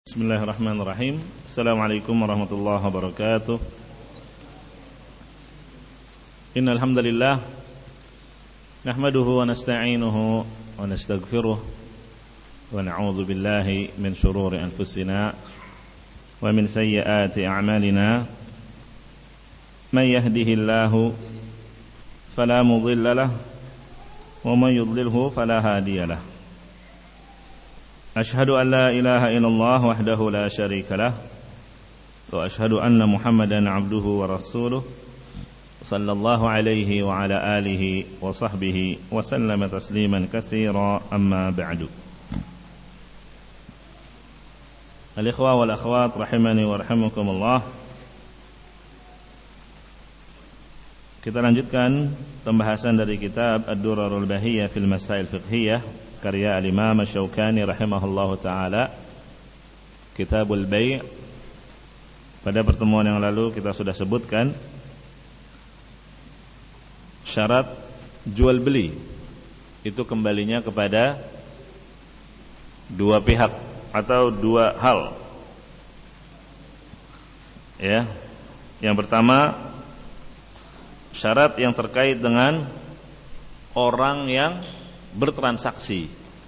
Bismillahirrahmanirrahim. Assalamualaikum warahmatullahi wabarakatuh. Innal hamdalillah nahmaduhu wa nasta'inuhu wa nastaghfiruh wa na'udzu billahi min shururi anfusina wa min sayyiati a'malina. May yahdihillahu fala mudilla lahu wa may yudlilhu fala hadiya lahu. Ashhadu an la ilaha illallah wahdahu la syarika lah wa ashhadu anna Muhammadan abduhu wa rasuluh sallallahu alaihi wa ala alihi wa sahbihi wa sallama tasliman katsira, amma ba'du. Al-ikhwa wal akhwat rahimani wa rahimakumullah. Kita lanjutkan pembahasan dari kitab Ad-Durarul Bahiyah fil Masail Fiqhiyah karya al-Imam Asy-Syaukani rahimahullahu taala, Kitabul Bai'. Pada pertemuan yang lalu kita sudah sebutkan syarat jual beli itu kembalinya kepada dua pihak atau dua hal. Ya. Yang pertama, syarat yang terkait dengan orang yang bertransaksi.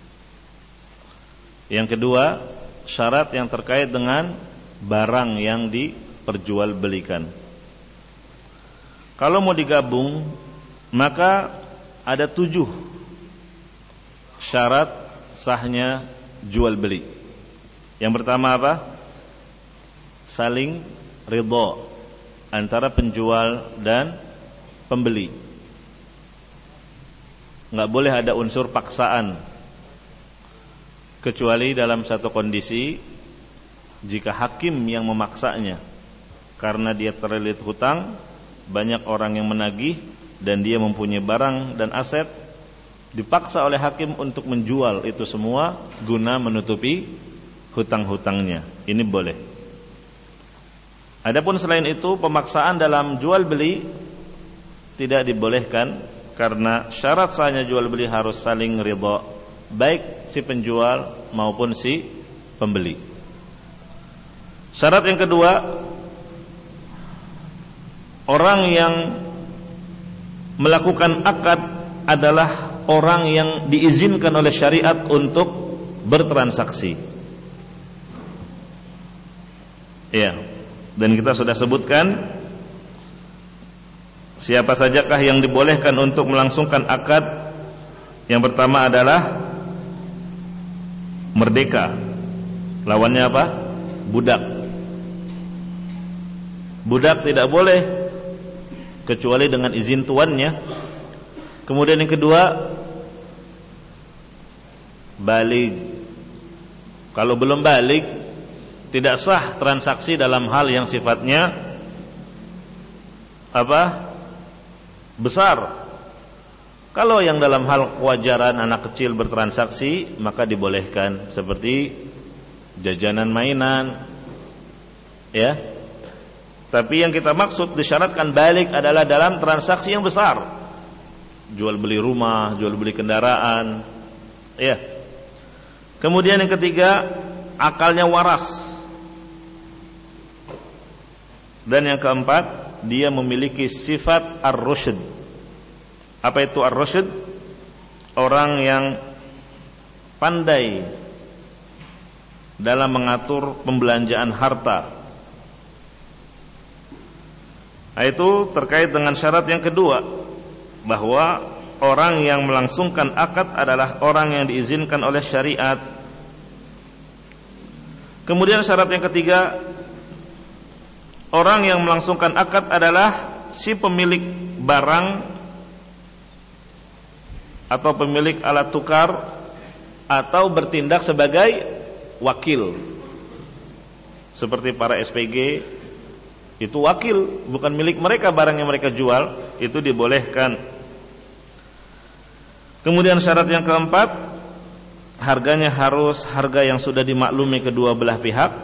Yang kedua, syarat yang terkait dengan barang yang diperjualbelikan. Kalau mau digabung, maka ada 7 syarat sahnya jual beli. Yang pertama apa? Saling ridha antara penjual dan pembeli. Enggak boleh ada unsur paksaan, kecuali dalam satu kondisi, jika hakim yang memaksanya karena dia terlilit hutang, banyak orang yang menagih dan dia mempunyai barang dan aset, dipaksa oleh hakim untuk menjual itu semua guna menutupi hutang-hutangnya. Ini boleh. Adapun selain itu, pemaksaan dalam jual beli tidak dibolehkan, karena syarat sahnya jual beli harus saling ridha, baik si penjual maupun si pembeli. Syarat yang kedua, orang yang melakukan akad adalah orang yang diizinkan oleh syariat untuk bertransaksi. Ya, dan kita sudah sebutkan siapa sajakah yang dibolehkan untuk melangsungkan akad. Yang pertama adalah merdeka. Lawannya apa? Budak. Budak tidak boleh kecuali dengan izin tuannya. Kemudian yang kedua, baligh. Kalau belum baligh, tidak sah transaksi dalam hal yang sifatnya apa? Besar. Kalau yang dalam hal kewajaran anak kecil bertransaksi, maka dibolehkan, seperti jajanan mainan, ya. Tapi yang kita maksud disyaratkan balik adalah dalam transaksi yang besar, jual beli rumah, jual beli kendaraan, ya. Kemudian yang ketiga, akalnya waras. Dan yang keempat, dia memiliki sifat ar-rusyd. Apa itu ar-rusyd? Orang yang pandai dalam mengatur pembelanjaan harta. Itu terkait dengan syarat yang kedua, bahwa orang yang melangsungkan akad adalah orang yang diizinkan oleh syariat. Kemudian syarat yang ketiga, orang yang melangsungkan akad adalah si pemilik barang atau pemilik alat tukar, atau bertindak sebagai wakil. Seperti para SPG, itu wakil, bukan milik mereka barang yang mereka jual, itu dibolehkan. Kemudian syarat yang keempat, harganya harus harga yang sudah dimaklumi kedua belah pihak.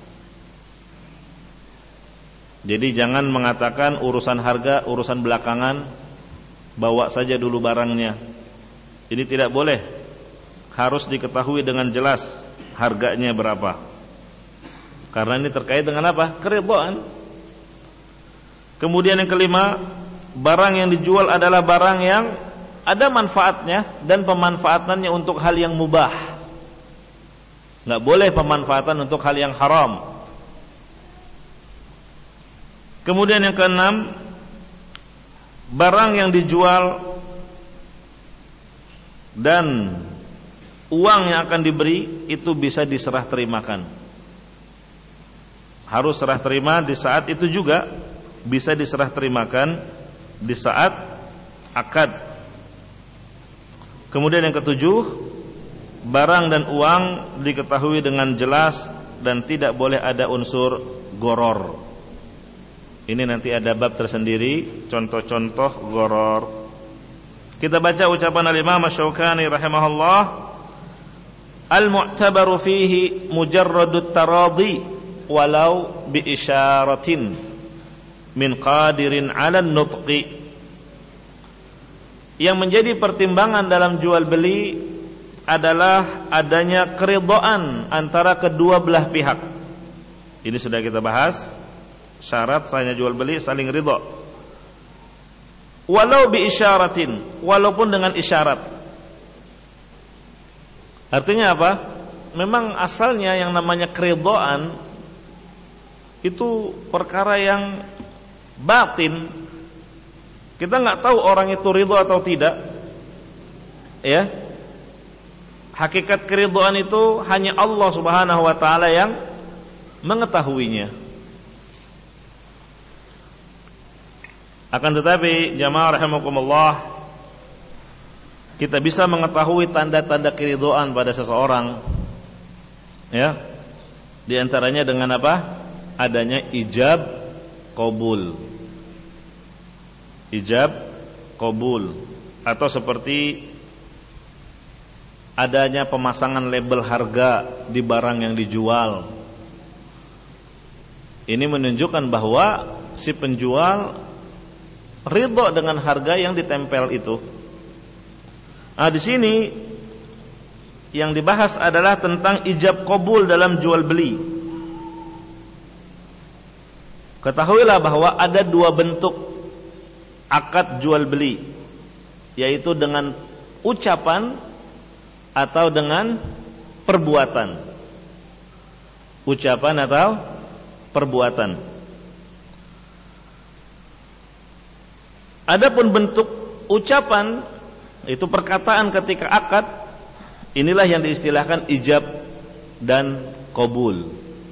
Jadi jangan mengatakan urusan harga urusan belakangan, bawa saja dulu barangnya. Ini tidak boleh. Harus diketahui dengan jelas harganya berapa. Karena ini terkait dengan apa? Keridhaan. Kemudian yang kelima, barang yang dijual adalah barang yang ada manfaatnya dan pemanfaatannya untuk hal yang mubah. Enggak boleh pemanfaatan untuk hal yang haram. Kemudian yang keenam, barang yang dijual dan uang yang akan diberi itu bisa diserah terimakan. Harus serah terima di saat itu juga, bisa diserah terimakan di saat akad. Kemudian yang ketujuh, barang dan uang diketahui dengan jelas dan tidak boleh ada unsur gharar. Ini nanti ada bab tersendiri, contoh-contoh gharar. Kita baca ucapan al-Imam Asy-Syaukani rahimahullah, al-mu'tabaru fihi mujarradut taradi walau bi isyaratin min qadirin 'ala an-nutqi. Yang menjadi pertimbangan dalam jual beli adalah adanya keridhaan antara kedua belah pihak. Ini sudah kita bahas, syarat sahnya jual beli saling ridha. Walau bi isyaratin, walaupun dengan isyarat. Artinya apa? Memang asalnya yang namanya keridhaan itu perkara yang batin. Kita nggak tahu orang itu ridha atau tidak. Ya. Hakikat keridhaan itu hanya Allah Subhanahu wa taala yang mengetahuinya. Akan tetapi jamaah rahimakumullah, kita bisa mengetahui tanda-tanda keridhaan pada seseorang, ya. Di antaranya dengan apa? Adanya ijab qabul. Ijab qabul, atau seperti adanya pemasangan label harga di barang yang dijual. Ini menunjukkan bahwa si penjual ridha dengan harga yang ditempel itu. Nah, di sini yang dibahas adalah tentang ijab qabul dalam jual beli. Ketahuilah bahwa ada dua bentuk akad jual beli, yaitu dengan ucapan atau dengan perbuatan. Ucapan atau perbuatan. Adapun bentuk ucapan, itu perkataan ketika akad, inilah yang diistilahkan ijab dan qabul.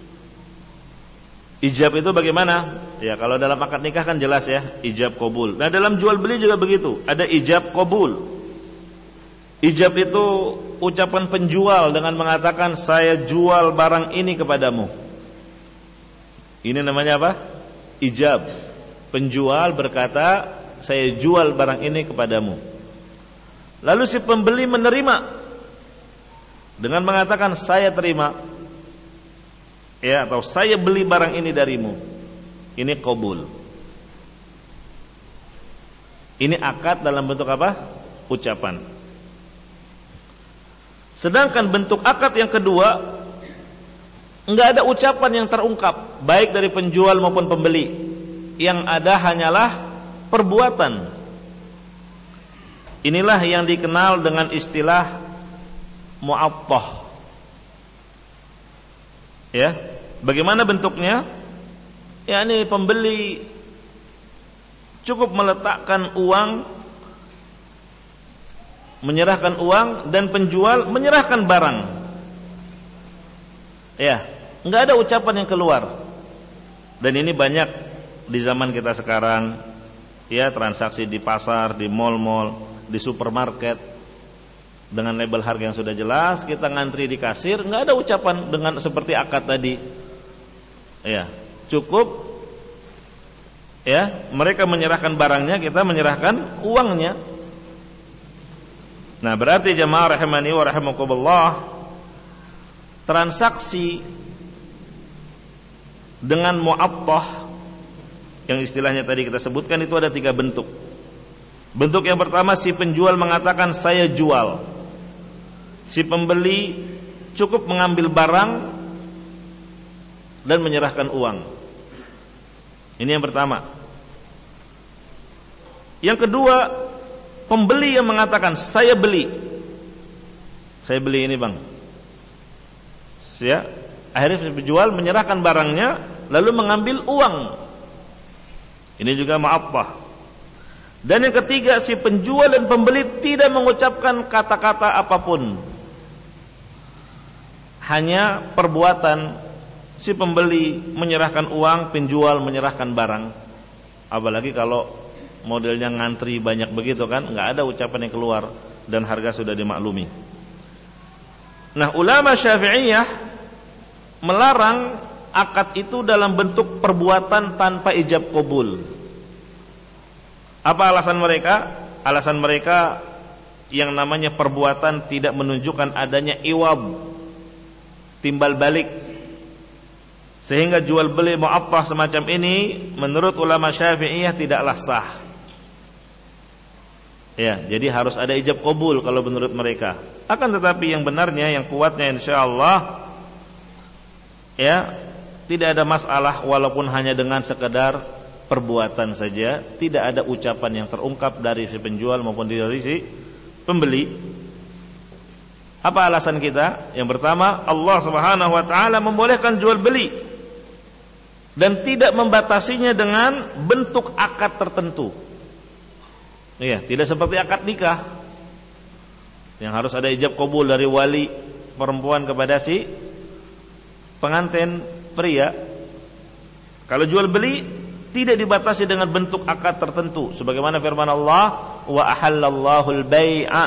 Ijab itu bagaimana? Ya, kalau dalam akad nikah kan jelas ya, ijab qabul. Nah, dalam jual beli juga begitu, ada ijab qabul. Ijab itu ucapan penjual dengan mengatakan saya jual barang ini kepadamu. Ini namanya apa? Ijab. Penjual berkata saya jual barang ini kepadamu. Lalu si pembeli menerima dengan mengatakan saya terima, ya, atau saya beli barang ini darimu. Ini qabul. Ini akad dalam bentuk apa? Ucapan. Sedangkan bentuk akad yang kedua, enggak ada ucapan yang terungkap, baik dari penjual maupun pembeli. Yang ada hanyalah perbuatan. Inilah yang dikenal dengan istilah mu'attah. Ya, bagaimana bentuknya? yakni pembeli cukup meletakkan uang, menyerahkan uang, dan penjual menyerahkan barang. Ya, enggak ada ucapan yang keluar. Dan ini banyak di zaman kita sekarang. Ya, transaksi di pasar, di mal-mal, di supermarket dengan label harga yang sudah jelas, kita ngantri di kasir, enggak ada ucapan dengan seperti akad tadi. Ya, cukup ya, mereka menyerahkan barangnya, kita menyerahkan uangnya. Nah, berarti jamaah rahimani wa rahimakumullah, transaksi dengan mu'attah yang istilahnya tadi kita sebutkan itu ada 3 bentuk. Bentuk yang pertama, si penjual mengatakan saya jual. Si pembeli cukup mengambil barang dan menyerahkan uang. Ini yang pertama. Yang kedua, pembeli yang mengatakan saya beli ini bang. Ya, akhirnya penjual menyerahkan barangnya lalu mengambil uang. Ini juga mu'attah. Dan yang ketiga, si penjual dan pembeli tidak mengucapkan kata-kata apapun. Hanya perbuatan si pembeli menyerahkan uang, penjual menyerahkan barang. Apalagi kalau modelnya ngantri banyak begitu kan, nggak ada ucapan yang keluar dan harga sudah dimaklumi. Nah, ulama Syafi'iyah melarang akad itu dalam bentuk perbuatan tanpa ijab qabul. Apa alasan mereka? Alasan mereka yang namanya perbuatan tidak menunjukkan adanya iwab, timbal balik. Sehingga jual beli mu'attah semacam ini menurut ulama Syafi'iyah tidaklah sah. Ya, jadi harus ada ijab qabul kalau menurut mereka. Akan tetapi yang benarnya, yang kuatnya insyaallah, ya, tidak ada masalah walaupun hanya dengan sekedar perbuatan saja, tidak ada ucapan yang terungkap dari si penjual maupun dari si pembeli. Apa alasan kita? Yang pertama, Allah Subhanahu wa taala membolehkan jual beli dan tidak membatasinya dengan bentuk akad tertentu. Iya, tidak seperti akad nikah yang harus ada ijab qabul dari wali perempuan kepada si pengantin pria. Kalau jual beli tidak dibatasi dengan bentuk akad tertentu, sebagaimana firman Allah, wa ahallallahu al-bai'a.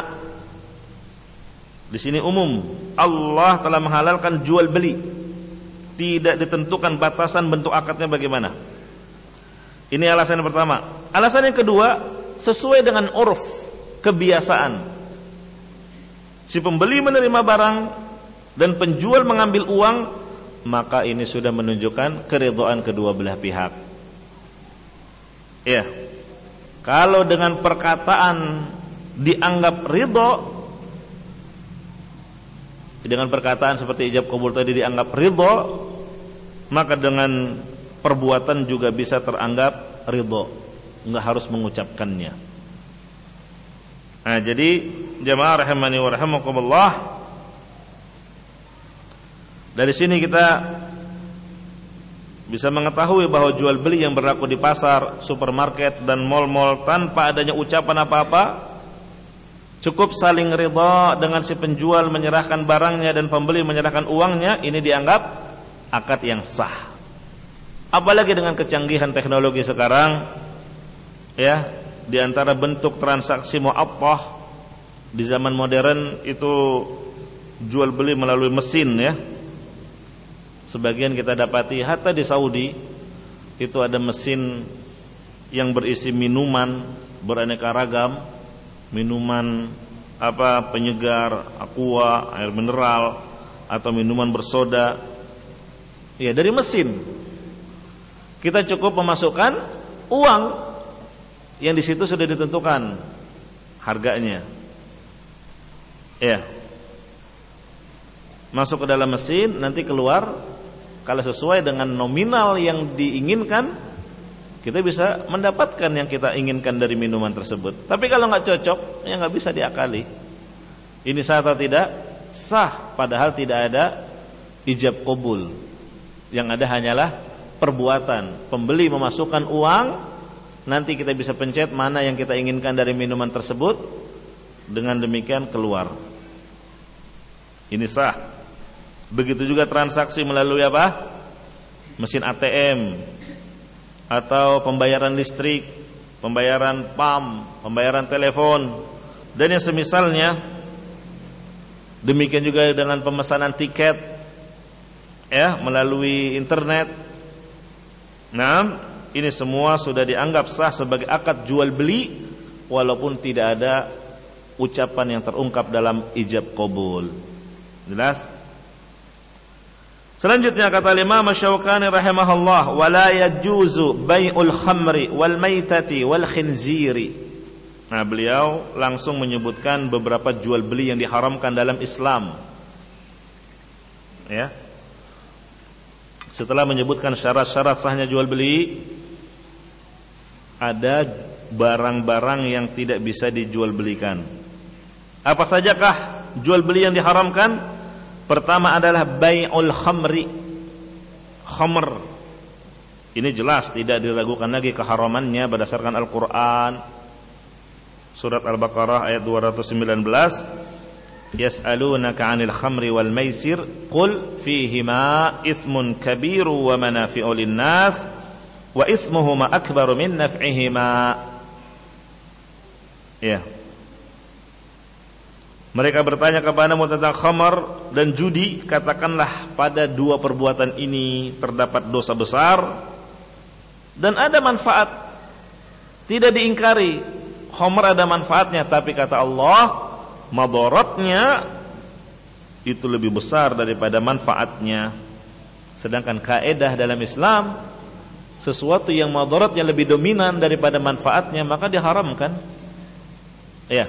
Di sini umum, Allah telah menghalalkan jual beli, tidak ditentukan batasan bentuk akadnya bagaimana. Ini alasan yang pertama. Alasan yang kedua, sesuai dengan urf, kebiasaan. Si pembeli menerima barang dan penjual mengambil uang, maka ini sudah menunjukkan keridhaan kedua belah pihak. Ya. Kalau dengan perkataan dianggap ridho, dengan perkataan seperti ijab qabul tadi dianggap ridho, maka dengan perbuatan juga bisa teranggap ridho, enggak harus mengucapkannya. Nah, jadi jamaah rahimani wa rahimakumullah, dari sini kita bisa mengetahui bahwa jual beli yang berlaku di pasar, supermarket dan mal-mal tanpa adanya ucapan apa-apa, cukup saling ridha dengan si penjual menyerahkan barangnya dan pembeli menyerahkan uangnya, ini dianggap akad yang sah. Apalagi dengan kecanggihan teknologi sekarang, ya, di antara bentuk transaksi mu'attah di zaman modern itu jual beli melalui mesin, ya. Sebagian kita dapati hatta di Saudi itu ada mesin yang berisi minuman beraneka ragam, minuman penyegar, aqua, air mineral atau minuman bersoda. Ya, dari mesin. Kita cukup memasukkan uang yang di situ sudah ditentukan harganya. Ya. Masuk ke dalam mesin, nanti keluar. Kalau sesuai dengan nominal yang diinginkan, kita bisa mendapatkan yang kita inginkan dari minuman tersebut. Tapi kalau nggak cocok, ya nggak bisa diakali. Ini sah atau tidak? Sah, padahal tidak ada ijab qabul. Yang ada hanyalah perbuatan. Pembeli memasukkan uang, nanti kita bisa pencet mana yang kita inginkan dari minuman tersebut. Dengan demikian keluar. Ini sah. Begitu juga transaksi melalui apa? Mesin ATM atau pembayaran listrik, pembayaran PAM, pembayaran telepon dan yang semisalnya. Demikian juga dengan pemesanan tiket, ya, melalui internet. Nah, ini semua sudah dianggap sah sebagai akad jual beli walaupun tidak ada ucapan yang terungkap dalam ijab qabul. Jelas? Selanjutnya kata Imam Asy-Syaukani rahimahullah, wala yajuzu bai'ul khamri wal maitati wal khinziri. Nah, beliau langsung menyebutkan beberapa jual beli yang diharamkan dalam Islam. Ya. setelah menyebutkan syarat-syarat sahnya jual beli, ada barang-barang yang tidak bisa dijual belikan. Apa sajakah jual beli yang diharamkan? Pertama adalah bai'ul khamri. Khamr. Ini jelas tidak diragukan lagi keharamannya berdasarkan Al-Qur'an. Surat Al-Baqarah ayat 219. Yas'alunaka 'anil khamri wal maisir qul fihima ismun kabiru wa manafi'u lin-nas wa ismuhuma akbaru min naf'ihima. Ya. Mereka bertanya kepadamu tentang khamar dan judi, katakanlah pada dua perbuatan ini terdapat dosa besar dan ada manfaat. Tidak diingkari, khamar ada manfaatnya, tapi kata Allah, madaratnya itu lebih besar daripada manfaatnya. Sedangkan kaidah dalam Islam, sesuatu yang madaratnya lebih dominan daripada manfaatnya maka diharamkan. Ya.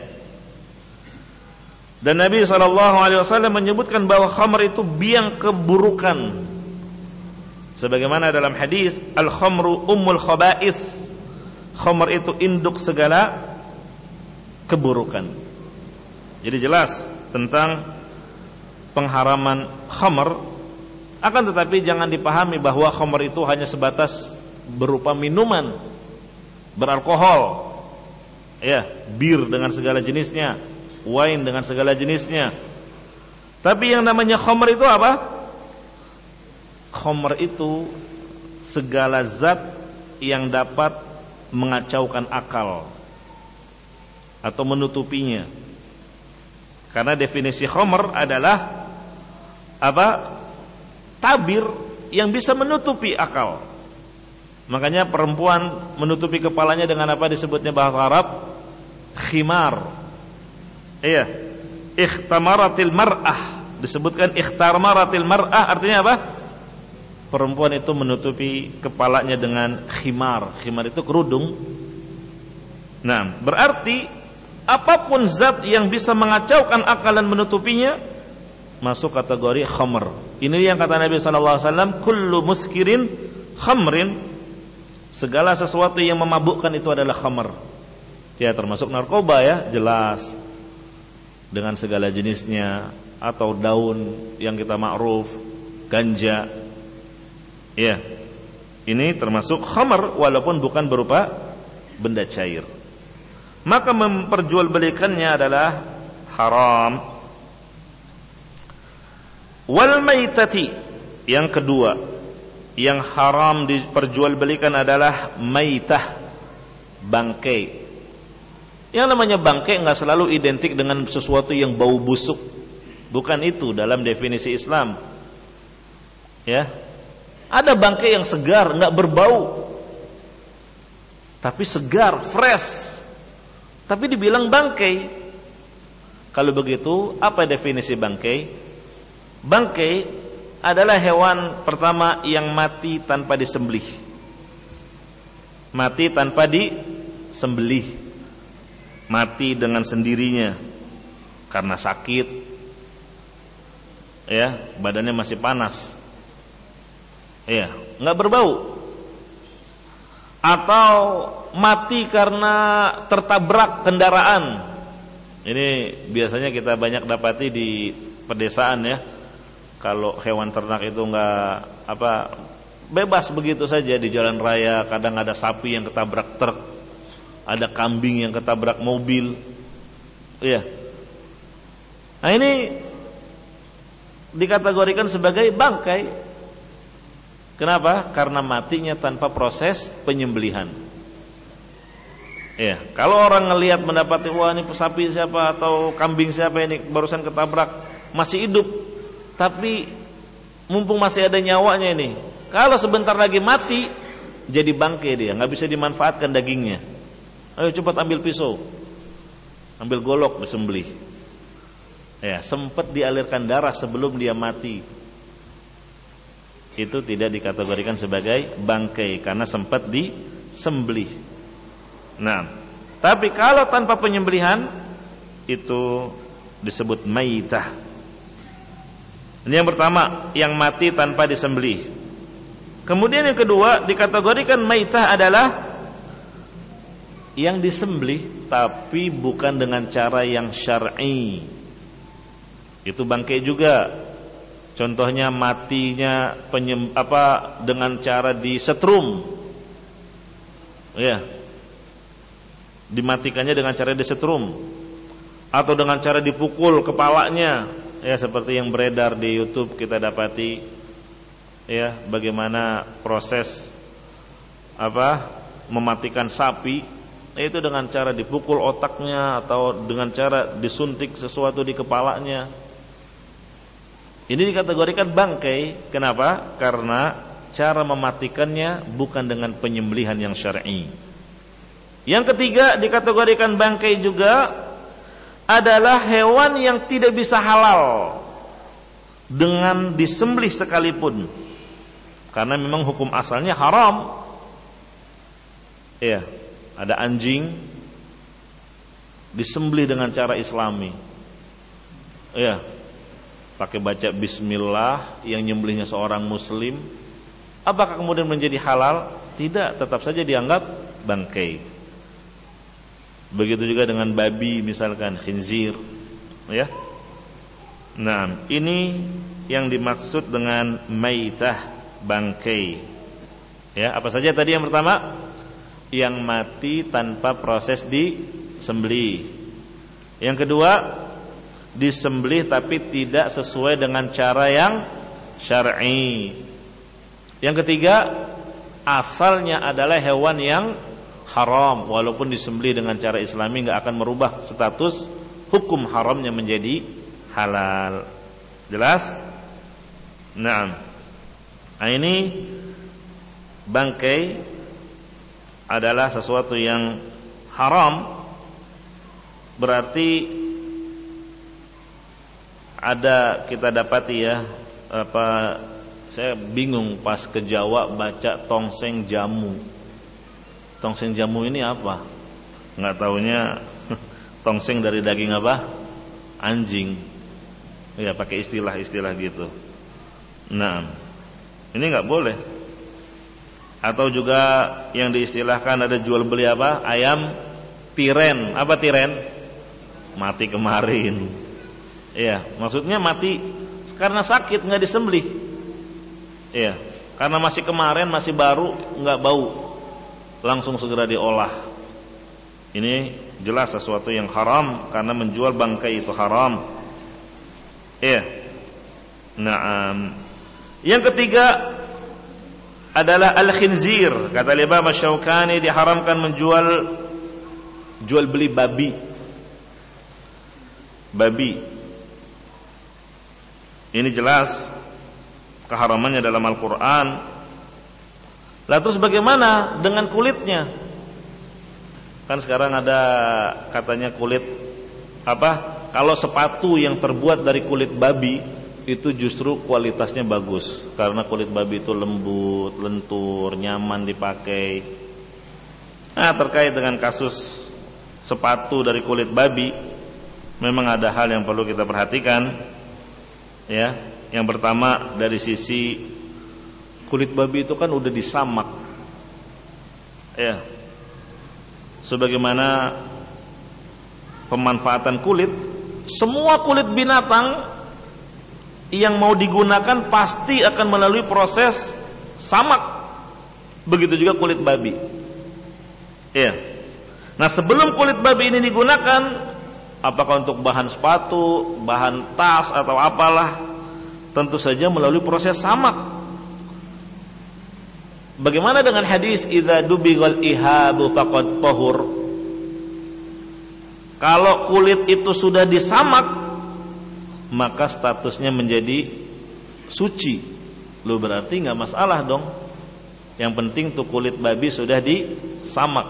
Dan Nabi SAW menyebutkan bahwa khamr itu biang keburukan. Sebagaimana dalam hadis, al-khamru ummul khaba'is. Khamr itu induk segala keburukan. Jadi jelas tentang pengharaman khamr. Akan tetapi jangan dipahami bahwa khamr itu hanya sebatas berupa minuman beralkohol. Ya, bir dengan segala jenisnya, wine dengan segala jenisnya. Tapi yang namanya khamr itu apa? Khamr itu segala zat yang dapat mengacaukan akal atau menutupinya. Karena definisi khamr adalah apa? Tabir yang bisa menutupi akal. Makanya perempuan menutupi kepalanya dengan apa disebutnya bahasa Arab? Khimar. Iya, ikhtamaratil mar'ah, disebutkan ikhtamaratil mar'ah artinya apa? Perempuan itu menutupi kepalanya dengan khimar. Khimar itu kerudung. Nah, berarti apapun zat yang bisa mengacaukan akal dan menutupinya masuk kategori khamr. Ini yang kata Nabi sallallahu alaihi wasallam, kullu muskirin khamrin. Segala sesuatu yang memabukkan itu adalah khamr. Ya, termasuk narkoba ya, jelas. Dengan segala jenisnya, atau daun yang kita ma'ruf, ganja. Ya. Ini termasuk khamr walaupun bukan berupa benda cair. Maka memperjualbelikannya adalah haram. Wal maitati, yang kedua yang haram diperjualbelikan adalah maitah, bangkai. Yang namanya bangkai enggak selalu identik dengan sesuatu yang bau busuk. Bukan itu dalam definisi Islam. Ya. Ada bangkai yang segar, enggak berbau. Tapi segar, fresh. Tapi dibilang bangkai. Kalau begitu, apa definisi bangkai? Bangkai adalah hewan pertama yang mati tanpa disembelih. Mati tanpa disembelih. Mati dengan sendirinya karena sakit. Ya, badannya masih panas. Ya, enggak berbau. Atau mati karena tertabrak kendaraan. Ini biasanya kita banyak dapati di pedesaan ya. Kalau hewan ternak itu enggak bebas begitu saja di jalan raya, kadang ada sapi yang ketabrak truk, ada kambing yang ketabrak mobil. Iya. Nah, ini dikategorikan sebagai bangkai. Kenapa? Karena matinya tanpa proses penyembelihan. Iya, kalau orang ngelihat mendapati wah ini sapi siapa atau kambing siapa ini barusan ketabrak, masih hidup. Tapi mumpung masih ada nyawanya ini, kalau sebentar lagi mati, jadi bangkai dia, nggak bisa dimanfaatkan dagingnya. Ayo cepat ambil pisau, ambil golok disembelih. Ya, sempat dialirkan darah sebelum dia mati. Itu tidak dikategorikan sebagai bangkai karena sempat disembelih. Nah, tapi kalau tanpa penyembelihan itu disebut maitah. Ini yang pertama, yang mati tanpa disembelih. Kemudian yang kedua dikategorikan maitah adalah yang disembelih tapi bukan dengan cara yang syar'i. Itu bangkai juga. Contohnya matinya dengan cara disetrum. Ya. Dimatikannya dengan cara disetrum atau dengan cara dipukul kepalanya. Ya, seperti yang beredar di YouTube kita dapati, ya, bagaimana proses mematikan sapi, itu dengan cara dipukul otaknya atau dengan cara disuntik sesuatu di kepalanya. Ini dikategorikan bangkai. Kenapa? Karena cara mematikannya bukan dengan penyembelihan yang syar'i. Yang ketiga dikategorikan bangkai juga adalah hewan yang tidak bisa halal dengan disembelih sekalipun, karena memang hukum asalnya haram. Ya, ada anjing disembelih dengan cara Islami. Ya, pakai baca bismillah, yang nyembelihnya seorang muslim. Apakah kemudian menjadi halal? Tidak, tetap saja dianggap bangkai. Begitu juga dengan babi misalkan, khinzir, ya. Nah, ini yang dimaksud dengan maitah, bangkai. Ya, apa saja tadi yang pertama? Yang mati tanpa proses disembelih. Yang kedua, disembelih tapi tidak sesuai dengan cara yang syar'i. Yang ketiga, asalnya adalah hewan yang haram, walaupun disembelih dengan cara Islami enggak akan merubah status hukum haramnya menjadi halal. Jelas? Nah, ini bangkai adalah sesuatu yang haram. Berarti ada, kita dapati ya, saya bingung pas ke Jawa baca tongseng jamu. Tongseng jamu ini apa? Nggak taunya tongseng dari daging apa? Anjing. Ya, pakai istilah-istilah gitu. Nah, ini nggak boleh. Atau juga yang diistilahkan ada jual beli apa? Ayam tiren. Apa tiren? Mati kemarin. Iya, maksudnya mati karena sakit, nggak disembelih. Iya, karena masih kemarin, masih baru, nggak bau, langsung segera diolah. Ini jelas sesuatu yang haram, karena menjual bangkai itu haram. Iya. Nah, yang ketiga adalah al-khinzir. Kata Imam Asy-Syaukani, diharamkan jual beli babi. Babi. Ini jelas keharamannya dalam Al-Quran. Lah terus bagaimana dengan kulitnya? Kan sekarang ada katanya kulit kalau sepatu yang terbuat dari kulit babi itu justru kualitasnya bagus, karena kulit babi itu lembut, lentur, nyaman dipakai. Nah, terkait dengan kasus sepatu dari kulit babi, memang ada hal yang perlu kita perhatikan. Ya, yang pertama dari sisi kulit babi itu kan udah disamak. Ya. Sebagaimana pemanfaatan kulit, semua kulit binatang yang mau digunakan pasti akan melalui proses samak. Begitu juga kulit babi. Ya. Nah, sebelum kulit babi ini digunakan, apakah untuk bahan sepatu, bahan tas atau apalah, tentu saja melalui proses samak. Bagaimana dengan hadis idza dubighal ihabu faqad tahur? Kalau kulit itu sudah disamak, maka statusnya menjadi suci. Lu berarti enggak masalah dong. Yang penting tuh kulit babi sudah disamak.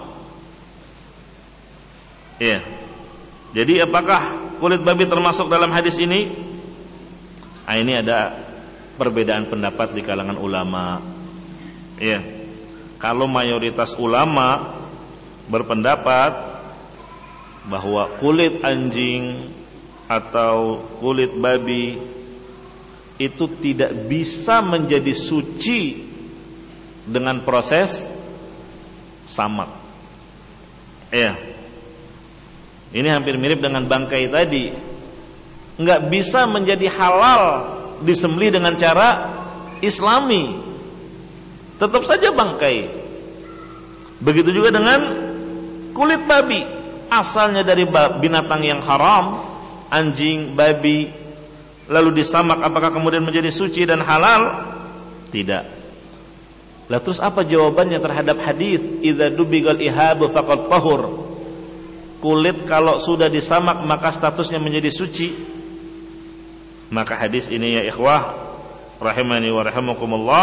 Iya. Jadi apakah kulit babi termasuk dalam hadis ini? Nah, ini ada perbedaan pendapat di kalangan ulama. Ya, kalau mayoritas ulama berpendapat bahwa kulit anjing atau kulit babi itu tidak bisa menjadi suci dengan proses samak. Ya. Ini hampir mirip dengan bangkai tadi. Enggak bisa menjadi halal disembelih dengan cara Islami. Tetap saja bangkai. Begitu juga dengan kulit babi, asalnya dari binatang yang haram, anjing, babi, lalu disamak, apakah kemudian menjadi suci dan halal? Tidak. Lah terus apa jawabannya terhadap hadis idza dubigal ihabu faqad tahur? Kulit kalau sudah disamak maka statusnya menjadi suci. Maka hadis ini ya ikhwah rahimani wa rahimakumullah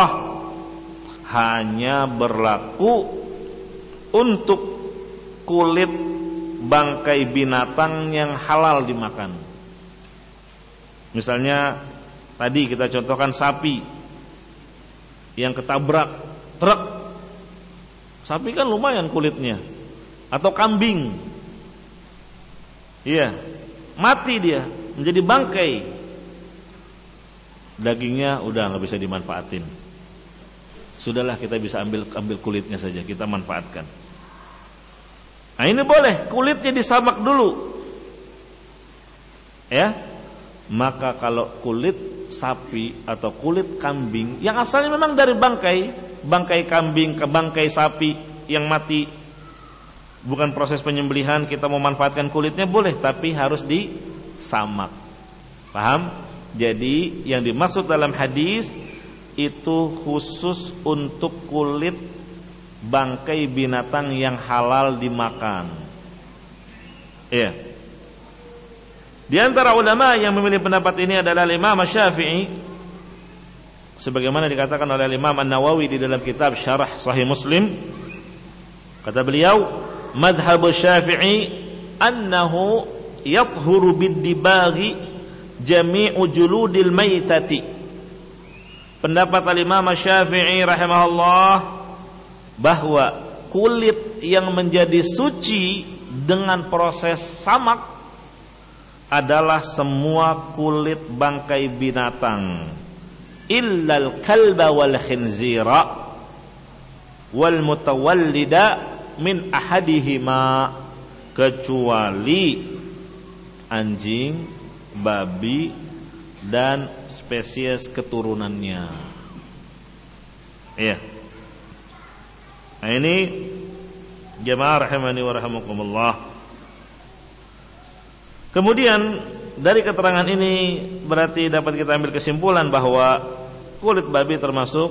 hanya berlaku untuk kulit bangkai binatang yang halal dimakan. Misalnya tadi kita contohkan sapi yang ketabrak truk. Sapi kan lumayan kulitnya. Atau kambing. Iya, mati dia, menjadi bangkai. Dagingnya udah nggak bisa dimanfaatin. Sudahlah, kita bisa ambil kulitnya saja, kita manfaatkan. Nah ini boleh, kulitnya disamak dulu. Ya. Maka kalau kulit sapi atau kulit kambing yang asalnya memang dari bangkai kambing ke bangkai sapi yang mati, bukan proses penyembelihan, kita mau manfaatkan kulitnya boleh, tapi harus disamak. Paham? Jadi yang dimaksud dalam hadis itu khusus untuk kulit bangkai binatang yang halal dimakan. Iya. Di antara ulama yang memilih pendapat ini adalah Imam Syafi'i, sebagaimana dikatakan oleh Imam An-Nawawi di dalam kitab Syarah Sahih Muslim. Kata beliau, madhhab Syafi'i annahu yathuru bid-dibaghi jami'u juludil maitati. Pendapat Imam Syafi'i rahimahullah bahwa kulit yang menjadi suci dengan proses samak adalah semua kulit bangkai binatang, illal kalba wal khinzira wal mutawallida min ahadihima, kecuali anjing, babi dan spesies keturunannya. Iya. Nah ini jemaah rahimani wa rahimakumullah. Kemudian dari keterangan ini berarti dapat kita ambil kesimpulan bahwa kulit babi termasuk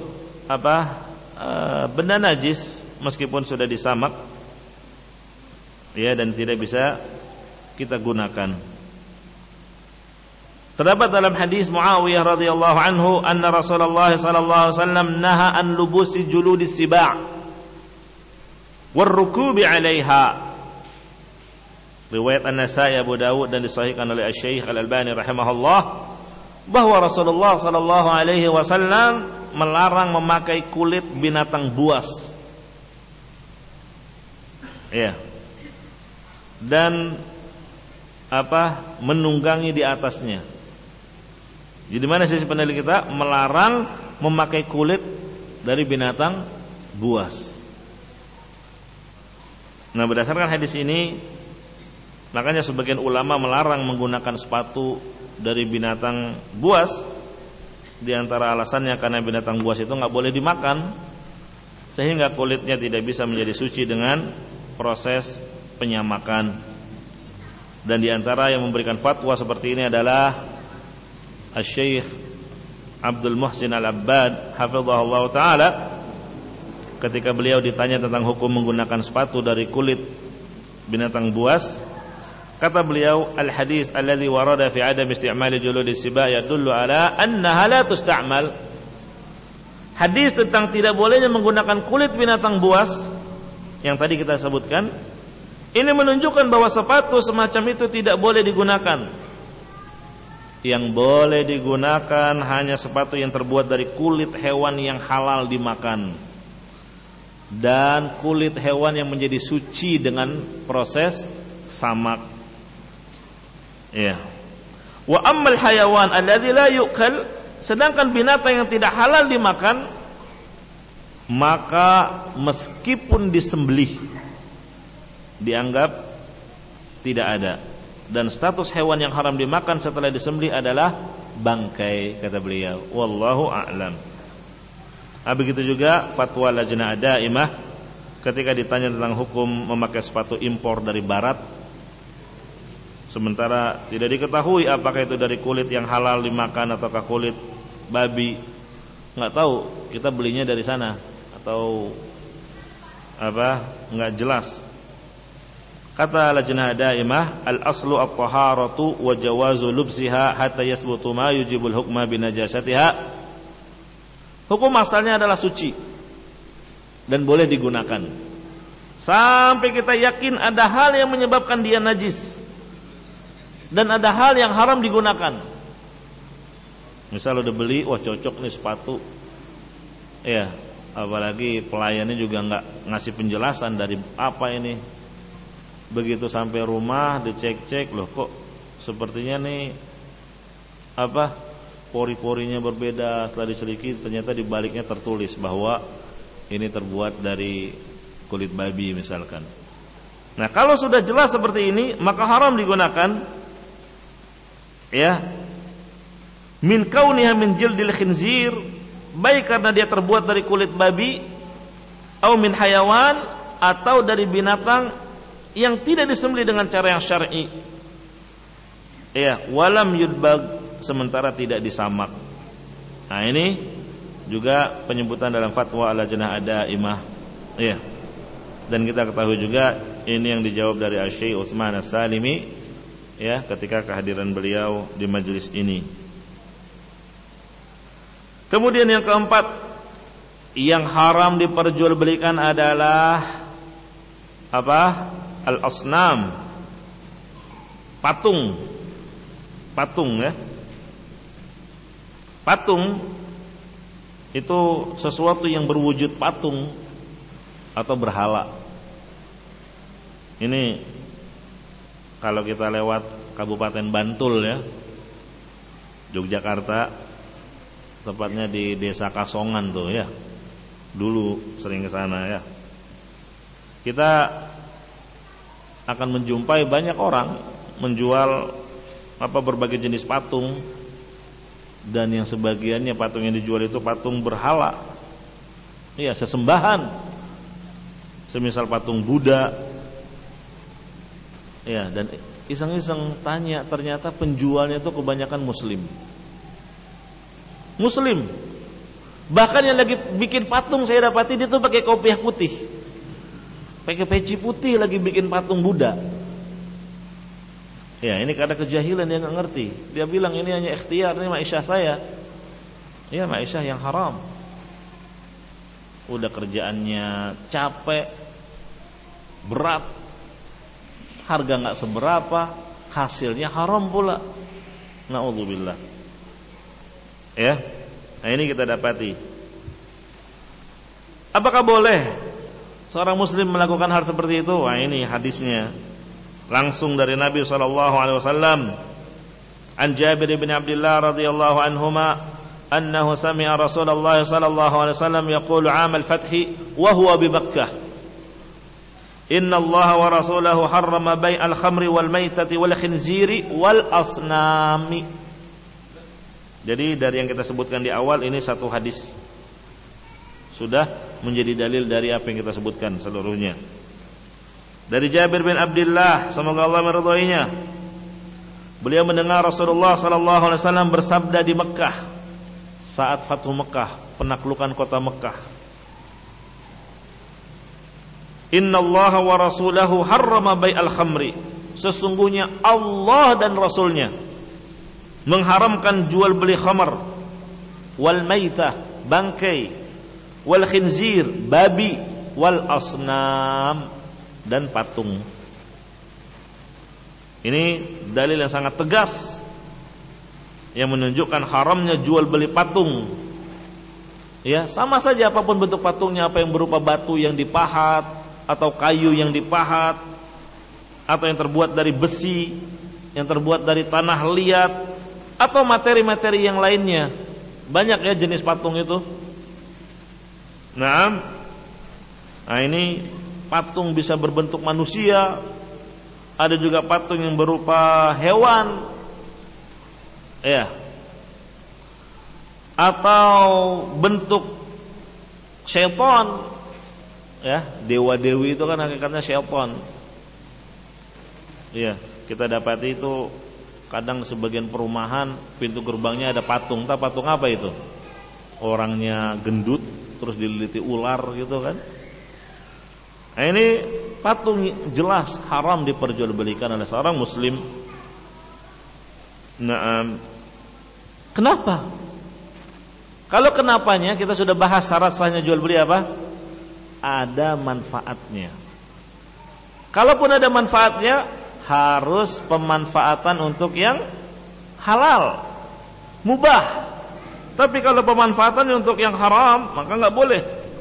benda najis meskipun sudah disamak, ya, dan tidak bisa kita gunakan. Terdapat dalam hadis Muawiyah radhiyallahu anhu anna Rasulullah sallallahu alaihi wasallam naha an lubusi juludis siba' war rukubi 'alaiha. Riwayat An-Nasa'i, Abu Dawud, dan disahihkan oleh Asy-Syaikh Al-Albani rahimahullah bahwa Rasulullah sallallahu alaihi wasallam melarang memakai kulit binatang buas. Ya. Dan menunggangi di atasnya. Jadi mana sisi pendalil kita? Melarang memakai kulit dari binatang buas. Nah, berdasarkan hadis ini, makanya sebagian ulama melarang menggunakan sepatu dari binatang buas. Di antara alasannya karena binatang buas itu nggak boleh dimakan, sehingga kulitnya tidak bisa menjadi suci dengan proses penyamakan. Dan di antara yang memberikan fatwa seperti ini adalah Asy-Syaikh Abdul Muhsin Al-Abbad hafizahullah ta'ala. Ketika beliau ditanya tentang hukum menggunakan sepatu dari kulit binatang buas, kata beliau, al-hadis alladhi warada fi adam isti'mal juludis siba yadullu ala annaha la tusta'mal. Hadis tentang tidak bolehnya menggunakan kulit binatang buas yang tadi kita sebutkan, ini menunjukkan bahwa sepatu semacam itu tidak boleh digunakan. Yang boleh digunakan hanya sepatu yang terbuat dari kulit hewan yang halal dimakan dan kulit hewan yang menjadi suci dengan proses samak. Ya. Wa ammal hayawan alladzi la yu'kal, sedangkan binatang yang tidak halal dimakan, maka meskipun disembelih dianggap tidak ada. Dan status hewan yang haram dimakan setelah disembelih adalah bangkai, kata beliau. Wallahu a'lam. Begitu juga fatwa Lajnah Daimah ketika ditanya tentang hukum memakai sepatu impor dari barat, sementara tidak diketahui apakah itu dari kulit yang halal dimakan ataukah kulit babi. Nggak tahu, kita belinya dari sana atau apa, nggak jelas. Kata Lajnah Daimah, al-aslu at-taharatu wa jawazu lubsiha hatta yasbutu ma yujibul hukma binajasatiha. Hukum asalnya adalah suci dan boleh digunakan sampai kita yakin ada hal yang menyebabkan dia najis dan ada hal yang haram digunakan. Misal udah beli, wah cocok nih sepatu, ya, apalagi pelayannya juga nggak ngasih penjelasan dari apa ini. Begitu sampai rumah dicek-cek, loh kok sepertinya nih apa, pori-porinya berbeda. Setelah diselidiki ternyata di baliknya tertulis bahwa ini terbuat dari kulit babi misalkan. Nah, kalau sudah jelas seperti ini maka haram digunakan, ya, min kauniha min jildil khinzir, baik karena dia terbuat dari kulit babi, atau min hayawan, atau dari binatang yang tidak disembelih dengan cara yang syar'i, ya, walam yudbag, sementara tidak disamak. Nah, ini juga penyebutan dalam fatwa Al-Lajnah Daimah, ya. Dan kita ketahui juga ini yang dijawab dari Syekh Utsman As-Salimi, ya, ketika kehadiran beliau di majelis ini. Kemudian yang keempat, yang haram diperjualbelikan adalah apa? Al-asnam, patung, ya. Patung itu sesuatu yang berwujud patung atau berhala. Ini kalau kita lewat Kabupaten Bantul, ya, Yogyakarta, tepatnya di Desa Kasongan tuh, ya. Dulu sering ke sana, ya. Kita akan menjumpai banyak orang menjual berbagai jenis patung, dan yang sebagiannya patung yang dijual itu patung berhala, ya, sesembahan, semisal patung Buddha, ya. Dan iseng-iseng tanya, ternyata penjualnya itu kebanyakan Muslim. Bahkan yang lagi bikin patung saya dapati dia tuh pakai kopiah putih, pakai peci putih, lagi bikin patung Buddha. Ya, ini karena kejahilan, dia nggak ngerti. Dia bilang ini hanya ikhtiar, ini ma'isyah saya. Ya, ma'isyah yang haram. Udah kerjaannya capek, berat, harga nggak seberapa, hasilnya haram pula. Na'udzubillah. Ya, nah ini kita dapati. Apakah boleh seorang muslim melakukan hal seperti itu? Wah, ini hadisnya langsung dari Nabi SAW. An Jabir bin Abdullah radhiyallahu anhuma annahu sami'a Rasulullah sallallahu alaihi wasallam yaqulu 'am al-fath wa huwa bi Makkah, inna Allah wa rasulahu harrama bai' al-khamri wal maitati wal khinziri wal asnami. Jadi dari yang kita sebutkan di awal ini satu hadis sudah menjadi dalil dari apa yang kita sebutkan seluruhnya. Dari Jabir bin Abdullah, semoga Allah meridhoinya, beliau mendengar Rasulullah sallallahu alaihi wasallam bersabda di Mekah saat Fathu Mekah, penaklukan kota Mekah, Inna Allah wa rasulahu harrama bai'al khamri, sesungguhnya Allah dan Rasulnya mengharamkan jual beli khamar, wal maitah, bangkai, wal khinzir, babi, wal asnam, dan patung. Ini dalil yang sangat tegas yang menunjukkan haramnya jual beli patung. Ya, sama saja apapun bentuk patungnya, apa yang berupa batu yang dipahat atau kayu yang dipahat atau yang terbuat dari besi, yang terbuat dari tanah liat atau materi-materi yang lainnya. Banyak ya jenis patung itu. Nah, ini patung bisa berbentuk manusia, ada juga patung yang berupa hewan, ya, atau bentuk syaitan, ya, dewa-dewi itu kan hakikatnya syaitan. Ya, kita dapati itu kadang sebagian perumahan pintu gerbangnya ada patung. Entah patung apa itu? Orangnya gendut terus dililiti ular gitu kan. Nah, ini patung jelas haram diperjualbelikan oleh seorang muslim. Nah, kenapa? Kalau kenapanya kita sudah bahas syarat sahnya jual beli apa? Ada manfaatnya. Kalaupun ada manfaatnya, harus pemanfaatan untuk yang halal, mubah. Tapi kalau pemanfaatannya untuk yang haram, maka nggak boleh.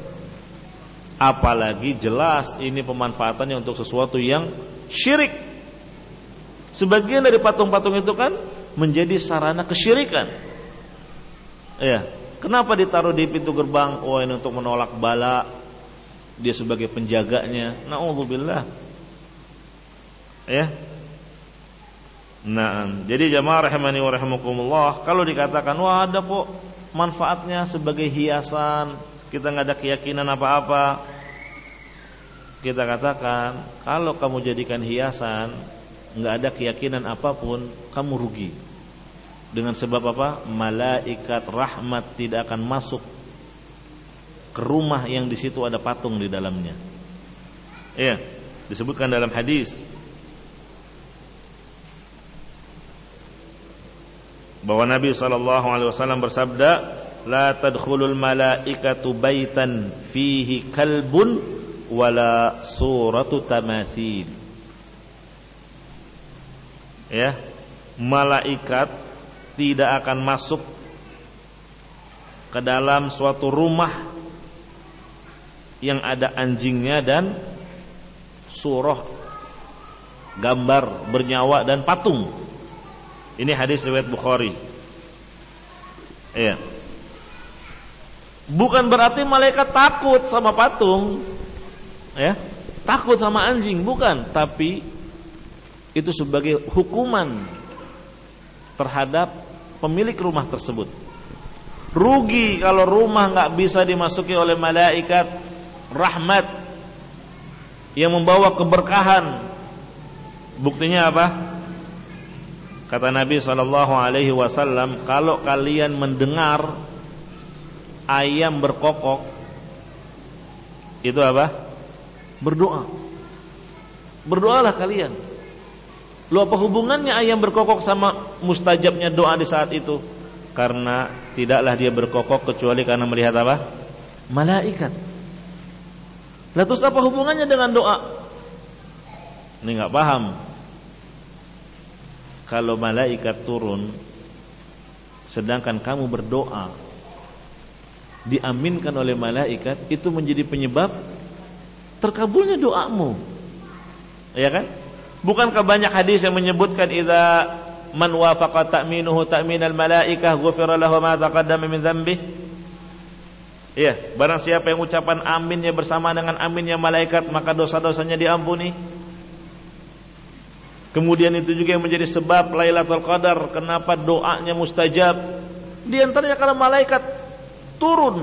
Apalagi jelas ini pemanfaatannya untuk sesuatu yang syirik. Sebagian dari patung-patung itu kan menjadi sarana kesyirikan. Ya, kenapa ditaruh di pintu gerbang? Oh, ini untuk menolak bala. Dia sebagai penjaganya. Na'udzubillah. Ya. Nah, jadi jamaah rahimani wa rahimakumullah, kalau dikatakan wah ada kok manfaatnya sebagai hiasan, kita nggak ada keyakinan apa-apa, kita katakan kalau kamu jadikan hiasan, nggak ada keyakinan apapun, kamu rugi. Dengan sebab apa? Malaikat rahmat tidak akan masuk ke rumah yang di situ ada patung di dalamnya. Iya, disebutkan dalam hadis bahwa Nabi SAW bersabda, la tadkhulul malaikatu baitan fihi kalbun wala suratu tamathil. Ya, malaikat tidak akan masuk ke dalam suatu rumah yang ada anjingnya dan surah, gambar bernyawa dan patung. Ini hadis riwayat Bukhari. Iya. Bukan berarti malaikat takut sama patung, ya, takut sama anjing, bukan. Tapi itu sebagai hukuman terhadap pemilik rumah tersebut. Rugi kalau rumah nggak bisa dimasuki oleh malaikat rahmat yang membawa keberkahan. Buktinya apa? Kata Nabi SAW, kalau kalian mendengar ayam berkokok, itu apa? Berdoa. Berdoalah kalian. Lu apa hubungannya ayam berkokok sama mustajabnya doa di saat itu? Karena tidaklah dia berkokok kecuali karena melihat apa? Malaikat. Lah terus apa hubungannya dengan doa? Ini enggak paham. Kalau malaikat turun sedangkan kamu berdoa, diaminkan oleh malaikat, itu menjadi penyebab terkabulnya doamu. Ya kan? Bukankah banyak hadis yang menyebutkan idza man wafaqa ta'minuhu ta'minal malaikah ghufira lahu ma taqaddama min dzambihi. Iya, barang siapa yang ucapan aminnya bersama dengan aminnya malaikat, maka dosa-dosanya diampuni. Kemudian itu juga yang menjadi sebab Lailatul Qadar, kenapa doanya mustajab. Di antaranya karena malaikat turun.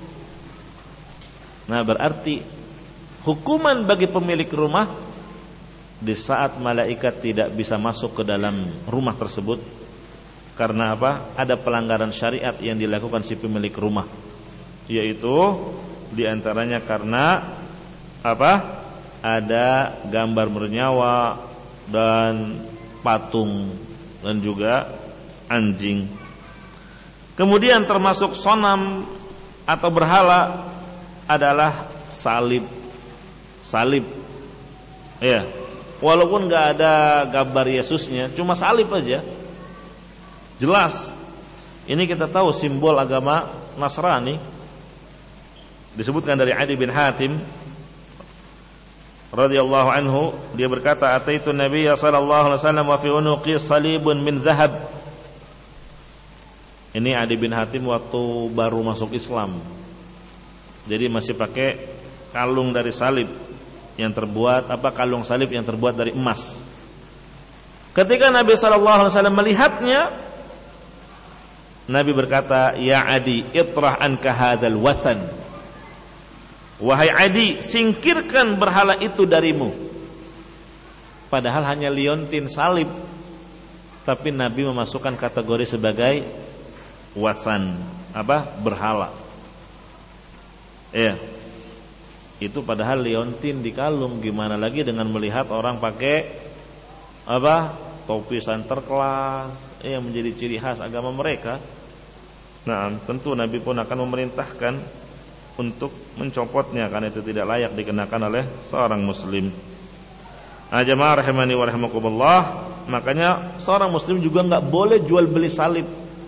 Nah, berarti hukuman bagi pemilik rumah di saat malaikat tidak bisa masuk ke dalam rumah tersebut. Karena apa? Ada pelanggaran syariat yang dilakukan si pemilik rumah, yaitu di antaranya karena apa? Ada gambar bernyawa dan patung dan juga anjing. Kemudian termasuk sonam atau berhala adalah salib. Salib, ya, walaupun nggak ada gambar Yesusnya, cuma salib aja, jelas. Ini kita tahu simbol agama Nasrani. Disebutkan dari Adi bin Hatim radhiyallahu anhu, dia berkata, ataitu Nabi sallallahu alaihi wasallam wa fi unuqi salibun min zahab. Ini Adi bin Hatim waktu baru masuk Islam. Jadi masih pakai kalung dari salib yang terbuat kalung salib yang terbuat dari emas. Ketika Nabi SAW melihatnya, Nabi berkata, "Ya Adi, itrah anka hadzal wathan." Wahai Adi, singkirkan berhala itu darimu. Padahal hanya liontin salib, tapi Nabi memasukkan kategori sebagai wathan, berhala. Itu padahal liontin di kalung, gimana lagi dengan melihat orang pakai topi Sinterklas yang menjadi ciri khas agama mereka. Nah, tentu Nabi pun akan memerintahkan untuk mencopotnya, karena itu tidak layak dikenakan oleh seorang muslim. Jamaah rahimani wa rahimakumullah, makanya seorang muslim juga enggak boleh jual beli salib.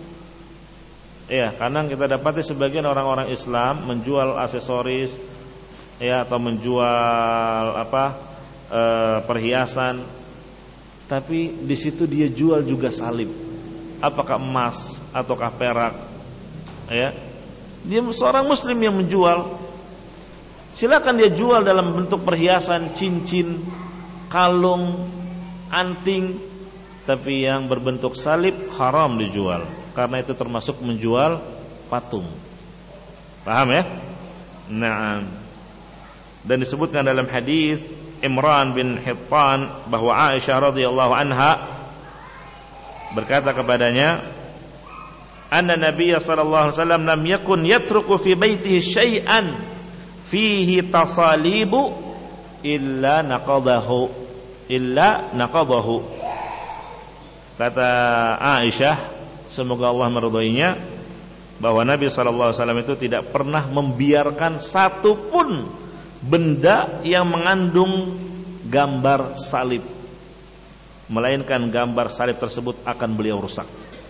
Karena kita dapati sebagian orang-orang Islam menjual aksesoris atau menjual perhiasan, tapi di situ dia jual juga salib. Apakah emas ataukah perak? Dia seorang muslim yang menjual, silakan dia jual dalam bentuk perhiasan, cincin, kalung, anting, tapi yang berbentuk salib haram dijual, karena itu termasuk menjual patung. Paham ya? Nah, dan disebutkan dalam hadis Imran bin Hittan bahwa Aisyah radhiyallahu anha berkata kepadanya, anna Nabiy sallallahu alaihi wasallam lam yakun yatruku fi baitihi syai'an fihi tasalibu illa naqadahu. Kata Aisyah, semoga Allah meridhoinya, bahwa Nabi sallallahu alaihi wasallam itu tidak pernah membiarkan satu pun benda yang mengandung gambar salib, melainkan gambar salib tersebut akan beliau rusak.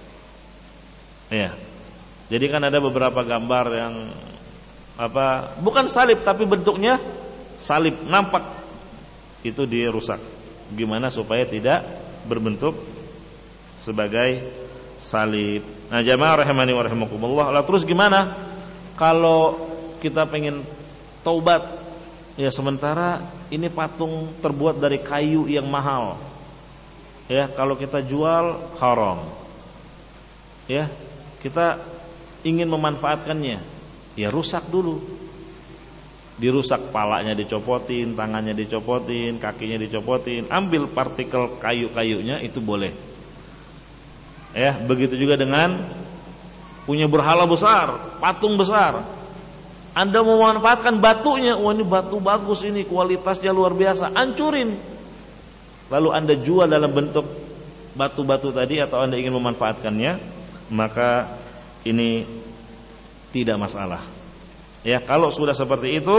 Jadi kan ada beberapa gambar yang bukan salib tapi bentuknya salib nampak, itu dirusak. Gimana supaya tidak berbentuk sebagai salib? Nah, jamaah rahimani wa rahimakumullah. Lah terus gimana kalau kita pengen taubat? Sementara ini patung terbuat dari kayu yang mahal. Kalau kita jual haram. Kita ingin memanfaatkannya, rusak dulu. Dirusak, palanya dicopotin, tangannya dicopotin, kakinya dicopotin, ambil partikel kayu-kayunya, itu boleh. Begitu juga dengan punya berhala besar, patung besar. Anda memanfaatkan batunya, ini batu bagus, ini kualitasnya luar biasa, hancurin. Lalu Anda jual dalam bentuk batu-batu tadi, atau Anda ingin memanfaatkannya, maka ini tidak masalah. Kalau sudah seperti itu,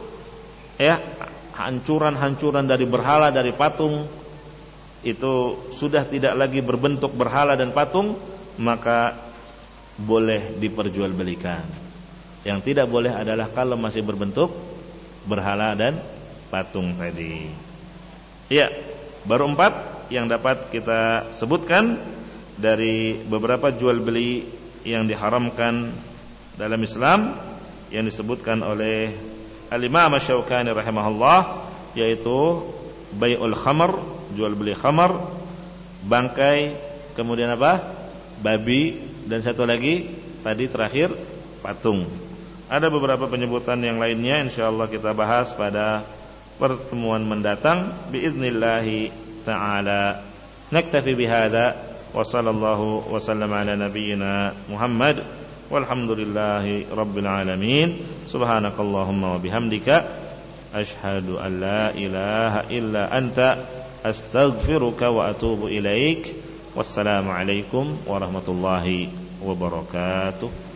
hancuran-hancuran dari berhala, dari patung, itu sudah tidak lagi berbentuk berhala dan patung, maka boleh diperjualbelikan. Yang tidak boleh adalah kalau masih berbentuk berhala dan patung tadi. Baru 4 yang dapat kita sebutkan dari beberapa jual beli yang diharamkan dalam Islam, yang disebutkan oleh Al-Imam Asy-Syaukani rahimahullah, yaitu bai'ul khamr, jual beli khamr, bangkai, kemudian babi, dan satu lagi tadi terakhir patung. Ada beberapa penyebutan yang lainnya, insyaallah kita bahas pada pertemuan mendatang biiznillah taala. Naktafi bihadza wa sallallahu wa sallama ala nabiyyina Muhammad walhamdulillahi rabbil alamin. Subhanakallahumma wa bihamdika asyhadu an la ilaha illa anta astaghfiruka wa atubu ilaik. Wassalamu alaikum warahmatullahi wabarakatuh.